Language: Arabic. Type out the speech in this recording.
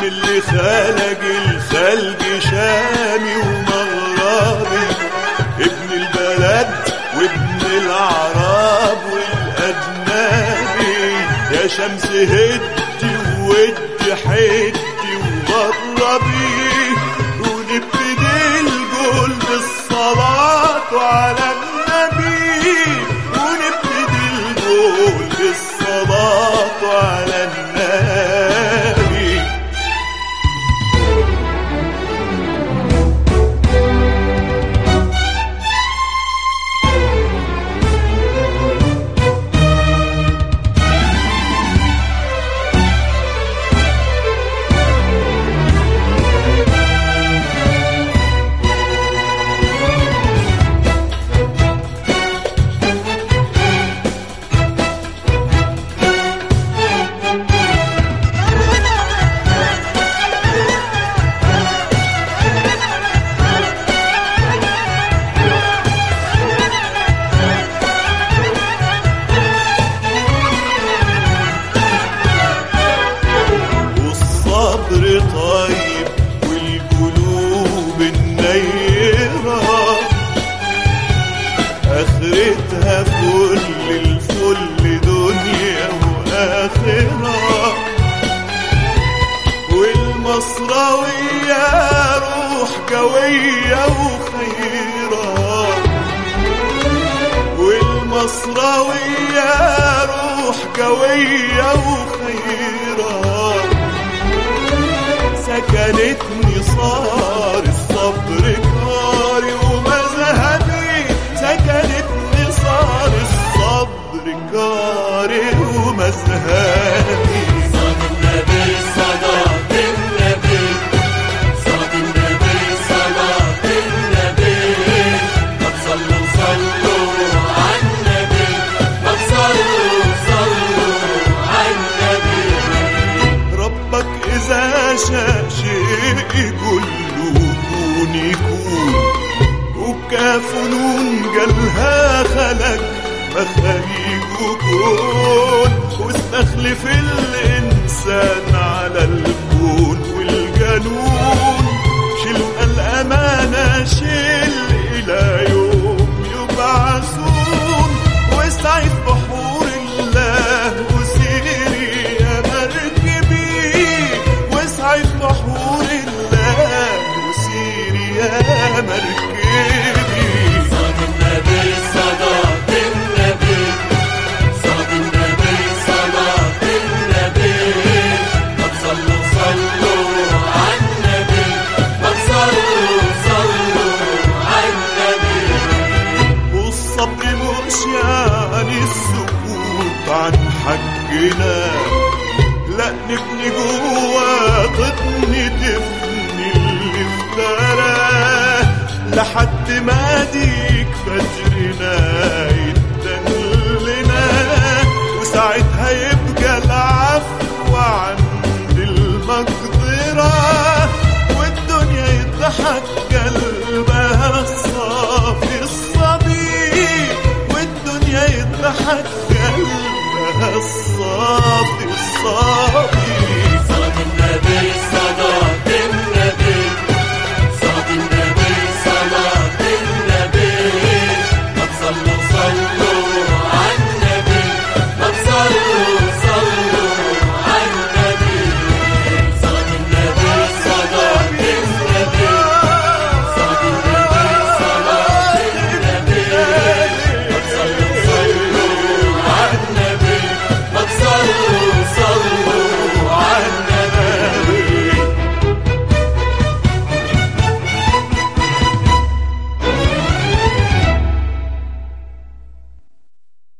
اللي خلق الخلق شامي ومغربي، ابن البلد وابن العرب والأجنبي. يا شمس هدي وودي حدي وغربي، ونبتدي القول بالصلاة على النبي، ونبتدي القول بالصلاة على النبي. طيب والقلوب النيرة، آخرتها فل الفل دنيا وآخرة. والمصراوية روح قوية وخيرة، والمصراوية روح قوية وخيرة. سكنتني صار الصبر كاري ومذهبي، سكنتني صار الصبر كاري ومذهبي. صلاة النبي صلاة النبي صلاة النبي صلاة النبي. طب صلوا صلوا على النبي، طب صلوا صلوا على النبي. ربك إذا شاء شيء يقول له كون يكون، وكاف نون قالها خلق مخاليق وكون، واستخلف الإنسان